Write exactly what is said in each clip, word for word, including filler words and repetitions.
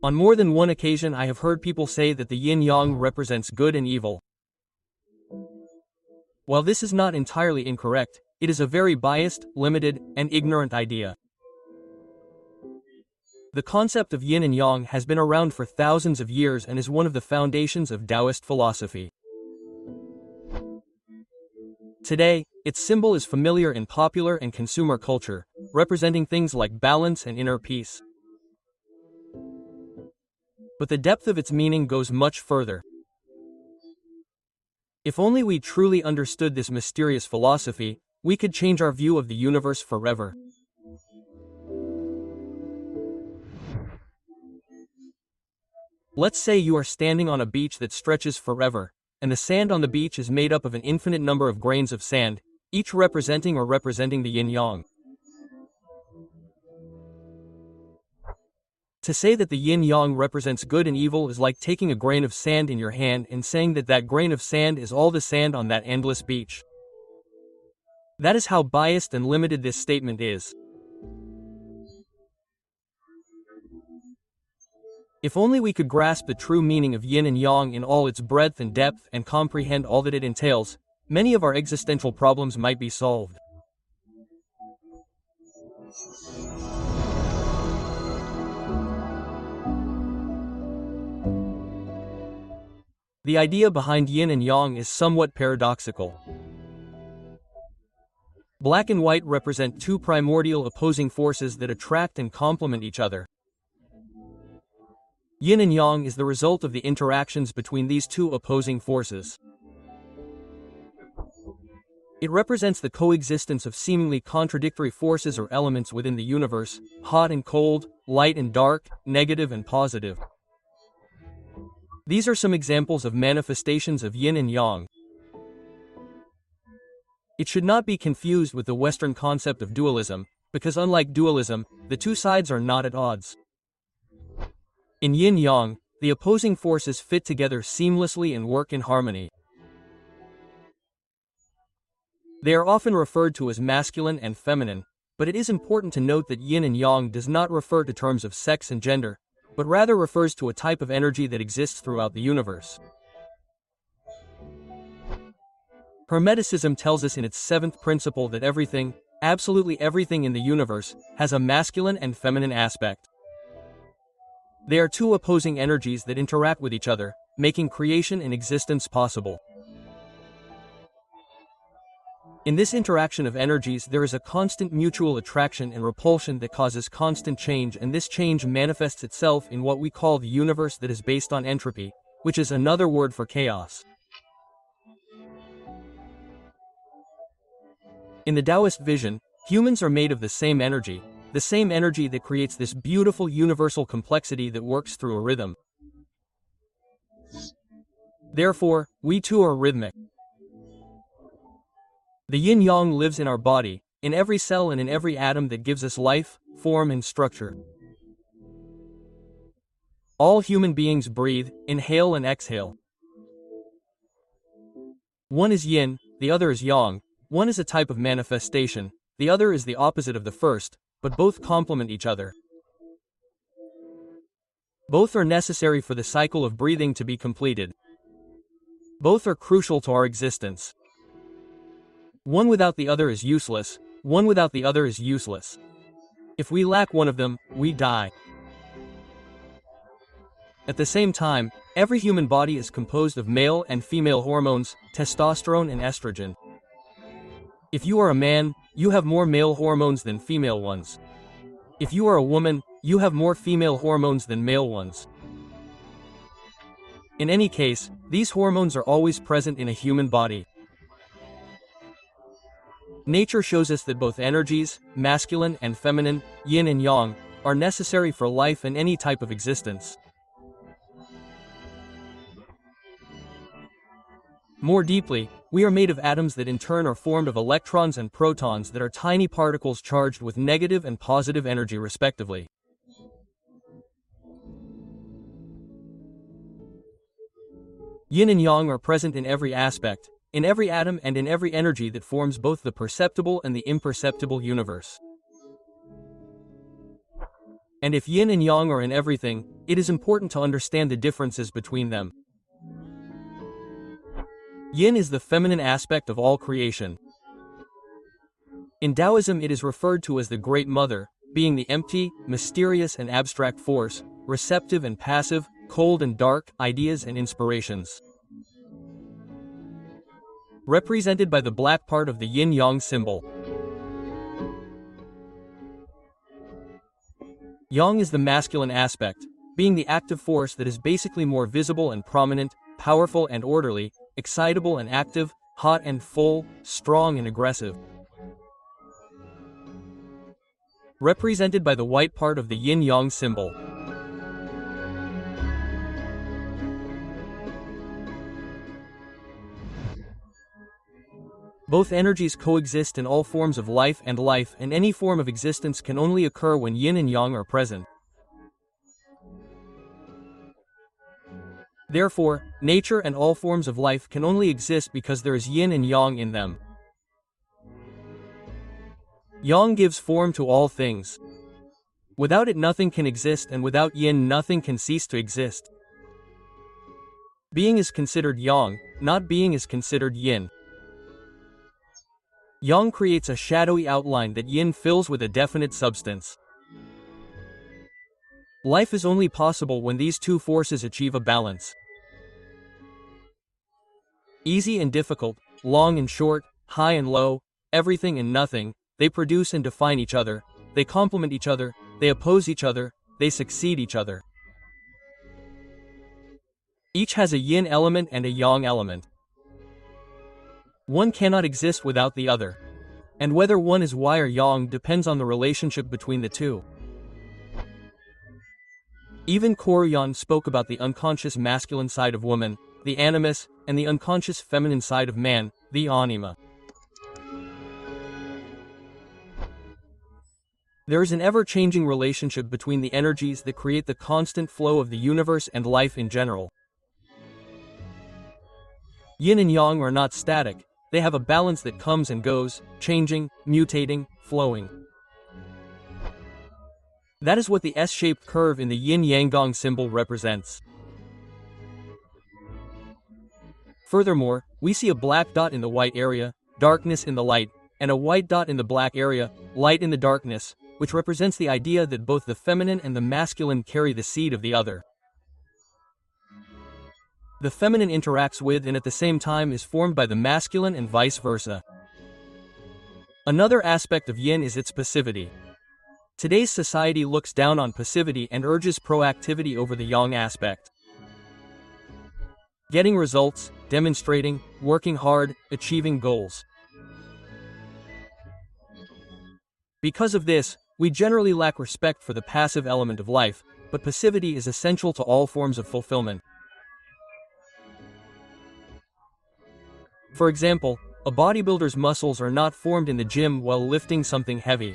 On more than one occasion I have heard people say that the yin-yang represents good and evil. While this is not entirely incorrect, it is a very biased, limited, and ignorant idea. The concept of yin and yang has been around for thousands of years and is one of the foundations of Taoist philosophy. Today, its symbol is familiar in popular and consumer culture, representing things like balance and inner peace. But the depth of its meaning goes much further. If only we truly understood this mysterious philosophy, we could change our view of the universe forever. Let's say you are standing on a beach that stretches forever, and the sand on the beach is made up of an infinite number of grains of sand, each representing or representing the yin-yang. To say that the yin-yang represents good and evil is like taking a grain of sand in your hand and saying that that grain of sand is all the sand on that endless beach. That is how biased and limited this statement is. If only we could grasp the true meaning of yin and yang in all its breadth and depth and comprehend all that it entails, many of our existential problems might be solved. The idea behind yin and yang is somewhat paradoxical. Black and white represent two primordial opposing forces that attract and complement each other. Yin and yang is the result of the interactions between these two opposing forces. It represents the coexistence of seemingly contradictory forces or elements within the universe, hot and cold, light and dark, negative and positive. These are some examples of manifestations of yin and yang. It should not be confused with the Western concept of dualism, because unlike dualism, the two sides are not at odds. In yin-yang, the opposing forces fit together seamlessly and work in harmony. They are often referred to as masculine and feminine, but it is important to note that yin and yang does not refer to terms of sex and gender, but rather refers to a type of energy that exists throughout the universe. Hermeticism tells us in its seventh principle that everything, absolutely everything in the universe, has a masculine and feminine aspect. They are two opposing energies that interact with each other, making creation and existence possible. In this interaction of energies there is a constant mutual attraction and repulsion that causes constant change, and this change manifests itself in what we call the universe that is based on entropy, which is another word for chaos. In the Taoist vision, humans are made of the same energy, the same energy that creates this beautiful universal complexity that works through a rhythm. Therefore, we too are rhythmic. The yin-yang lives in our body, in every cell and in every atom that gives us life, form and structure. All human beings breathe, inhale and exhale. One is yin, the other is yang, one is a type of manifestation, the other is the opposite of the first, but both complement each other. Both are necessary for the cycle of breathing to be completed. Both are crucial to our existence. One without the other is useless, one without the other is useless. If we lack one of them, we die. At the same time, every human body is composed of male and female hormones, testosterone and estrogen. If you are a man, you have more male hormones than female ones. If you are a woman, you have more female hormones than male ones. In any case, these hormones are always present in a human body. Nature shows us that both energies, masculine and feminine, yin and yang, are necessary for life and any type of existence. More deeply, we are made of atoms that in turn are formed of electrons and protons that are tiny particles charged with negative and positive energy respectively. Yin and yang are present in every aspect, in every atom and in every energy that forms both the perceptible and the imperceptible universe. And if yin and yang are in everything, it is important to understand the differences between them. Yin is the feminine aspect of all creation. In Taoism, it is referred to as the Great Mother, being the empty, mysterious and abstract force, receptive and passive, cold and dark, ideas and inspirations. Represented by the black part of the yin-yang symbol. Yang is the masculine aspect, being the active force that is basically more visible and prominent, powerful and orderly, excitable and active, hot and full, strong and aggressive. Represented by the white part of the yin-yang symbol. Both energies coexist in all forms of life, and life and any form of existence can only occur when yin and yang are present. Therefore, nature and all forms of life can only exist because there is yin and yang in them. Yang gives form to all things. Without it nothing can exist, and without yin nothing can cease to exist. Being is considered yang, not being is considered yin. Yang creates a shadowy outline that yin fills with a definite substance. Life is only possible when these two forces achieve a balance. Easy and difficult, long and short, high and low, everything and nothing, they produce and define each other, they complement each other, they oppose each other, they succeed each other. Each has a yin element and a yang element. One cannot exist without the other. And whether one is Y or yang depends on the relationship between the two. Even Koryaan spoke about the unconscious masculine side of woman, the animus, and the unconscious feminine side of man, the anima. There is an ever-changing relationship between the energies that create the constant flow of the universe and life in general. Yin and yang are not static. They have a balance that comes and goes, changing, mutating, flowing. That is what the S-shaped curve in the yin-yang symbol represents. Furthermore, we see a black dot in the white area, darkness in the light, and a white dot in the black area, light in the darkness, which represents the idea that both the feminine and the masculine carry the seed of the other. The feminine interacts with and at the same time is formed by the masculine and vice versa. Another aspect of yin is its passivity. Today's society looks down on passivity and urges proactivity over the yang aspect. Getting results, demonstrating, working hard, achieving goals. Because of this, we generally lack respect for the passive element of life, but passivity is essential to all forms of fulfillment. For example, a bodybuilder's muscles are not formed in the gym while lifting something heavy.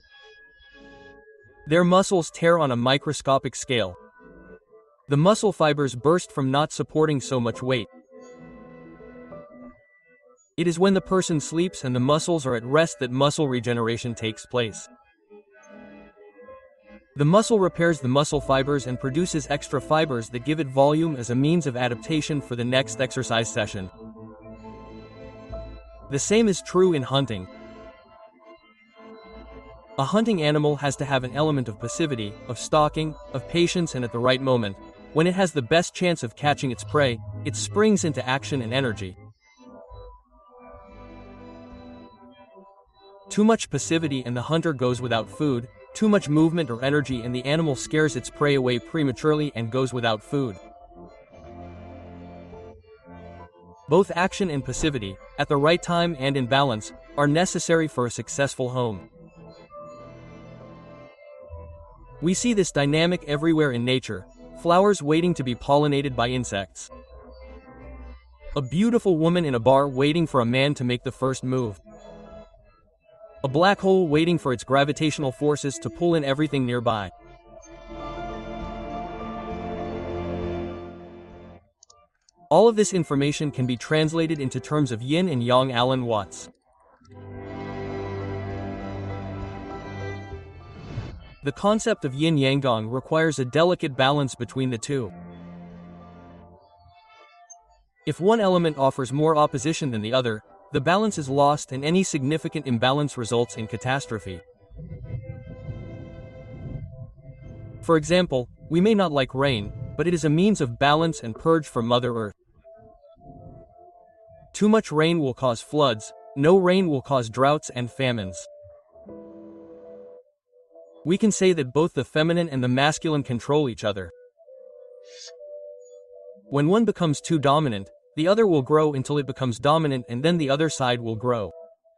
Their muscles tear on a microscopic scale. The muscle fibers burst from not supporting so much weight. It is when the person sleeps and the muscles are at rest that muscle regeneration takes place. The muscle repairs the muscle fibers and produces extra fibers that give it volume as a means of adaptation for the next exercise session. The same is true in hunting. A hunting animal has to have an element of passivity, of stalking, of patience, and at the right moment, when it has the best chance of catching its prey, it springs into action and energy. Too much passivity and the hunter goes without food, too much movement or energy and the animal scares its prey away prematurely and goes without food. Both action and passivity, at the right time and in balance, are necessary for a successful home. We see this dynamic everywhere in nature, flowers waiting to be pollinated by insects. A beautiful woman in a bar waiting for a man to make the first move. A black hole waiting for its gravitational forces to pull in everything nearby. All of this information can be translated into terms of yin and yang. Alan Watts. The concept of yin-yang requires a delicate balance between the two. If one element offers more opposition than the other, the balance is lost and any significant imbalance results in catastrophe. For example, we may not like rain, but it is a means of balance and purge for Mother Earth. Too much rain will cause floods, no rain will cause droughts and famines. We can say that both the feminine and the masculine control each other. When one becomes too dominant, the other will grow until it becomes dominant, and then the other side will grow.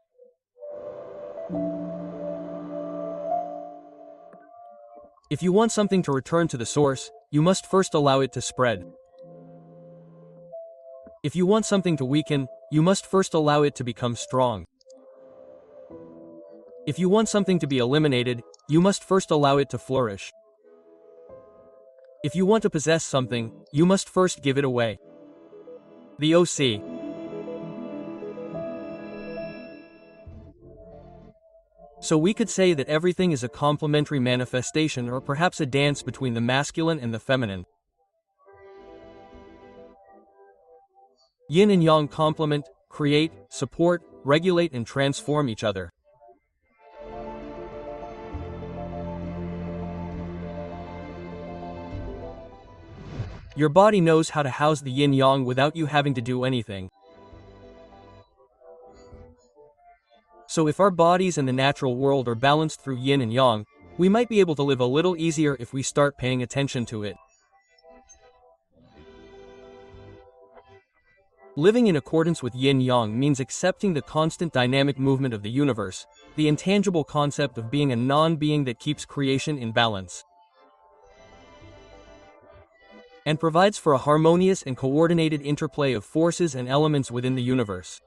If you want something to return to the source, you must first allow it to spread. If you want something to weaken, you must first allow it to become strong. If you want something to be eliminated, you must first allow it to flourish. If you want to possess something, you must first give it away. The O C. So we could say that everything is a complementary manifestation, or perhaps a dance between the masculine and the feminine. Yin and yang complement, create, support, regulate and transform each other. Your body knows how to house the yin-yang without you having to do anything. So if our bodies and the natural world are balanced through yin and yang, we might be able to live a little easier if we start paying attention to it. Living in accordance with yin-yang means accepting the constant dynamic movement of the universe, the intangible concept of being a non-being that keeps creation in balance, and provides for a harmonious and coordinated interplay of forces and elements within the universe.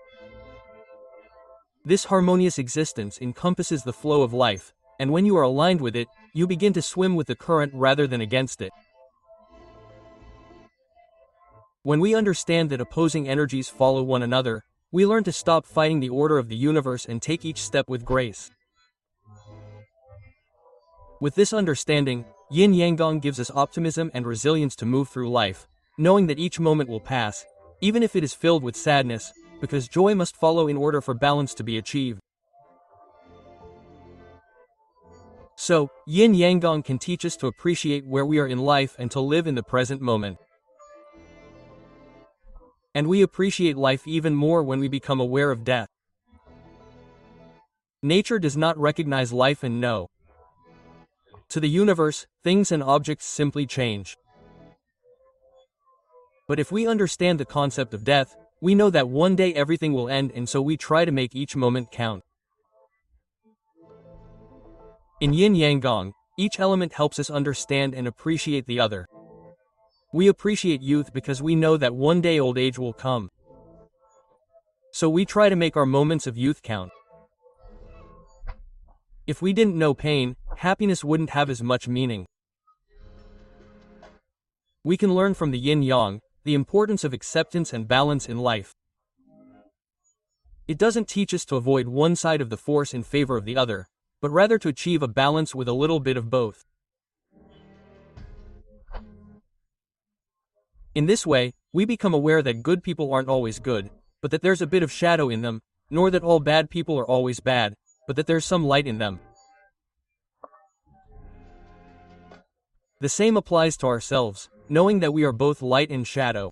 This harmonious existence encompasses the flow of life, and when you are aligned with it, you begin to swim with the current rather than against it. When we understand that opposing energies follow one another, we learn to stop fighting the order of the universe and take each step with grace. With this understanding, yin-yang gives us optimism and resilience to move through life, knowing that each moment will pass, even if it is filled with sadness, because joy must follow in order for balance to be achieved. So, yin-yang can teach us to appreciate where we are in life and to live in the present moment. And we appreciate life even more when we become aware of death. Nature does not recognize life and know. To the universe, things and objects simply change. But if we understand the concept of death, we know that one day everything will end, and so we try to make each moment count. In yin-yang, each element helps us understand and appreciate the other. We appreciate youth because we know that one day old age will come. So we try to make our moments of youth count. If we didn't know pain, happiness wouldn't have as much meaning. We can learn from the yin-yang the importance of acceptance and balance in life. It doesn't teach us to avoid one side of the force in favor of the other, but rather to achieve a balance with a little bit of both. In this way, we become aware that good people aren't always good, but that there's a bit of shadow in them, nor that all bad people are always bad, but that there's some light in them. The same applies to ourselves, knowing that we are both light and shadow.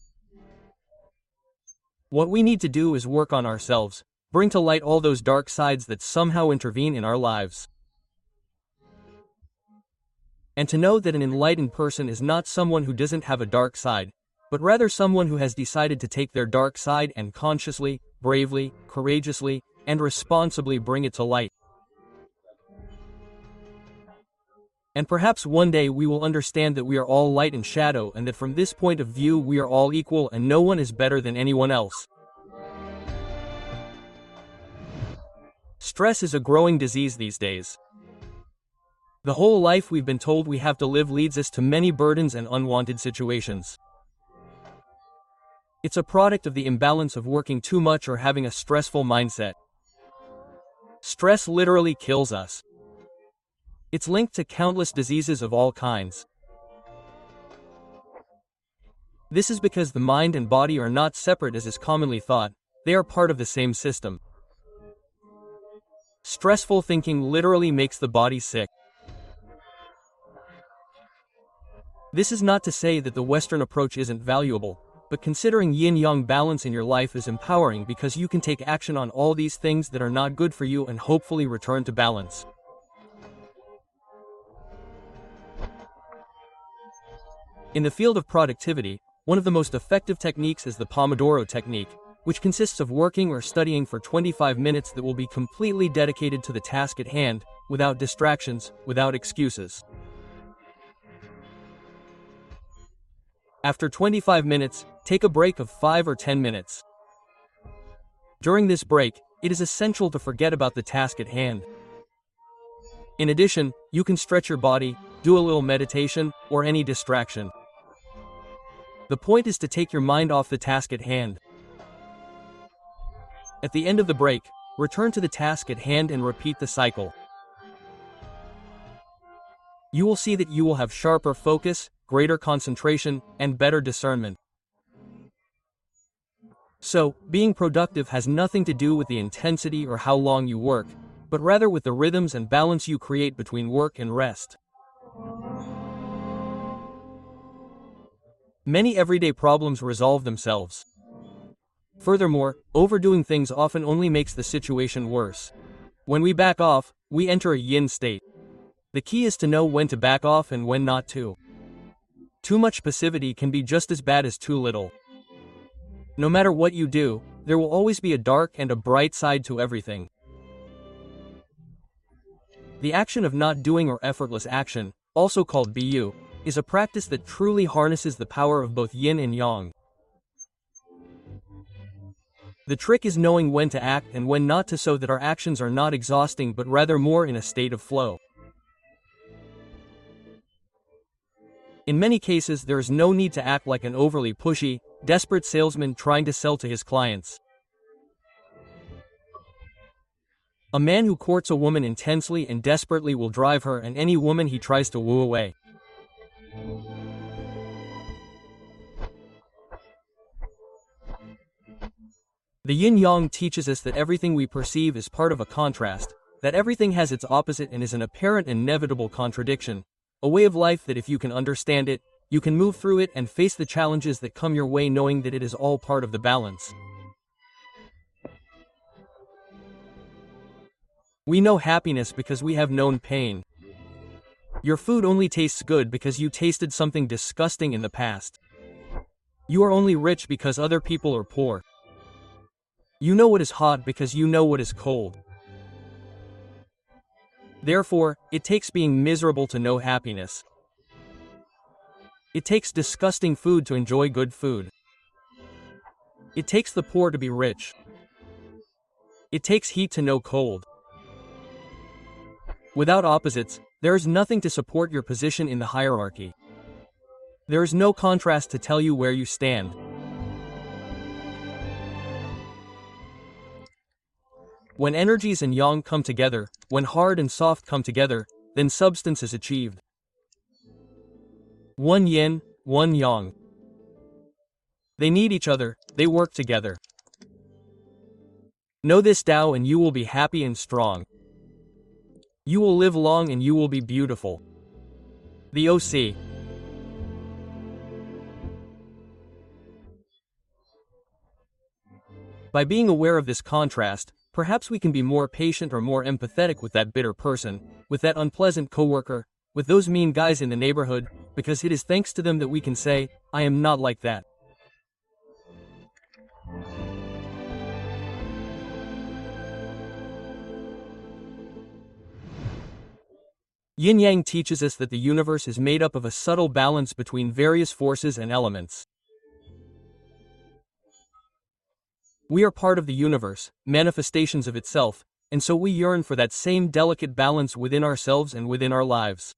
What we need to do is work on ourselves, bring to light all those dark sides that somehow intervene in our lives. And to know that an enlightened person is not someone who doesn't have a dark side, but rather someone who has decided to take their dark side and consciously, bravely, courageously, and responsibly bring it to light. And perhaps one day we will understand that we are all light and shadow, and that from this point of view we are all equal and no one is better than anyone else. Stress is a growing disease these days. The whole life we've been told we have to live leads us to many burdens and unwanted situations. It's a product of the imbalance of working too much or having a stressful mindset. Stress literally kills us. It's linked to countless diseases of all kinds. This is because the mind and body are not separate as is commonly thought, they are part of the same system. Stressful thinking literally makes the body sick. This is not to say that the Western approach isn't valuable, but considering yin-yang balance in your life is empowering because you can take action on all these things that are not good for you and hopefully return to balance. In the field of productivity, one of the most effective techniques is the Pomodoro technique, which consists of working or studying for twenty-five minutes that will be completely dedicated to the task at hand, without distractions, without excuses. After twenty-five minutes, take a break of five or ten minutes. During this break, it is essential to forget about the task at hand. In addition, you can stretch your body, do a little meditation, or any distraction. The point is to take your mind off the task at hand. At the end of the break, return to the task at hand and repeat the cycle. You will see that you will have sharper focus, greater concentration, and better discernment. So, being productive has nothing to do with the intensity or how long you work, but rather with the rhythms and balance you create between work and rest. Many everyday problems resolve themselves. Furthermore, overdoing things often only makes the situation worse. When we back off, we enter a yin state. The key is to know when to back off and when not to. Too much passivity can be just as bad as too little. No matter what you do, there will always be a dark and a bright side to everything. The action of not doing or effortless action, also called B U, is a practice that truly harnesses the power of both yin and yang. The trick is knowing when to act and when not to so that our actions are not exhausting but rather more in a state of flow. In many cases, there is no need to act like an overly pushy, desperate salesman trying to sell to his clients. A man who courts a woman intensely and desperately will drive her and any woman he tries to woo away. The yin-yang teaches us that everything we perceive is part of a contrast, that everything has its opposite and is an apparent inevitable contradiction, a way of life that if you can understand it, you can move through it and face the challenges that come your way knowing that it is all part of the balance. We know happiness because we have known pain. Your food only tastes good because you tasted something disgusting in the past. You are only rich because other people are poor. You know what is hot because you know what is cold. Therefore, it takes being miserable to know happiness. It takes disgusting food to enjoy good food. It takes the poor to be rich. It takes heat to know cold. Without opposites, there is nothing to support your position in the hierarchy. There is no contrast to tell you where you stand. When energies and yang come together, when hard and soft come together, then substance is achieved. One yin, one yang. They need each other, they work together. Know this Tao and you will be happy and strong. You will live long and you will be beautiful. The O C. By being aware of this contrast, perhaps we can be more patient or more empathetic with that bitter person, with that unpleasant coworker, with those mean guys in the neighborhood, because it is thanks to them that we can say, I am not like that. Yin-yang teaches us that the universe is made up of a subtle balance between various forces and elements. We are part of the universe, manifestations of itself, and so we yearn for that same delicate balance within ourselves and within our lives.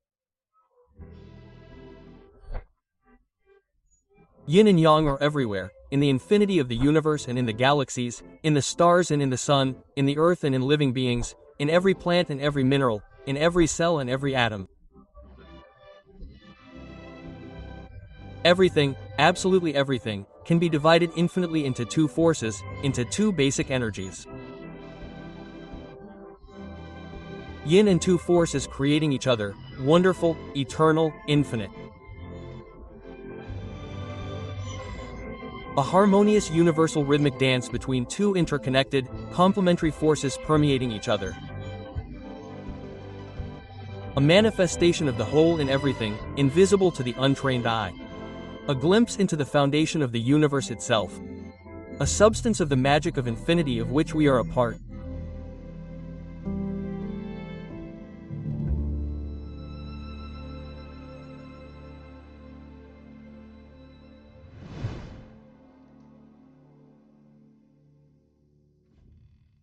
Yin and yang are everywhere, in the infinity of the universe and in the galaxies, in the stars and in the sun, in the earth and in living beings, in every plant and every mineral, in every cell and every atom. Everything, absolutely everything, can be divided infinitely into two forces, into two basic energies. Yin and two forces creating each other, wonderful, eternal, infinite. A harmonious universal rhythmic dance between two interconnected, complementary forces permeating each other. A manifestation of the whole in everything, invisible to the untrained eye. A glimpse into the foundation of the universe itself. A substance of the magic of infinity of which we are a part.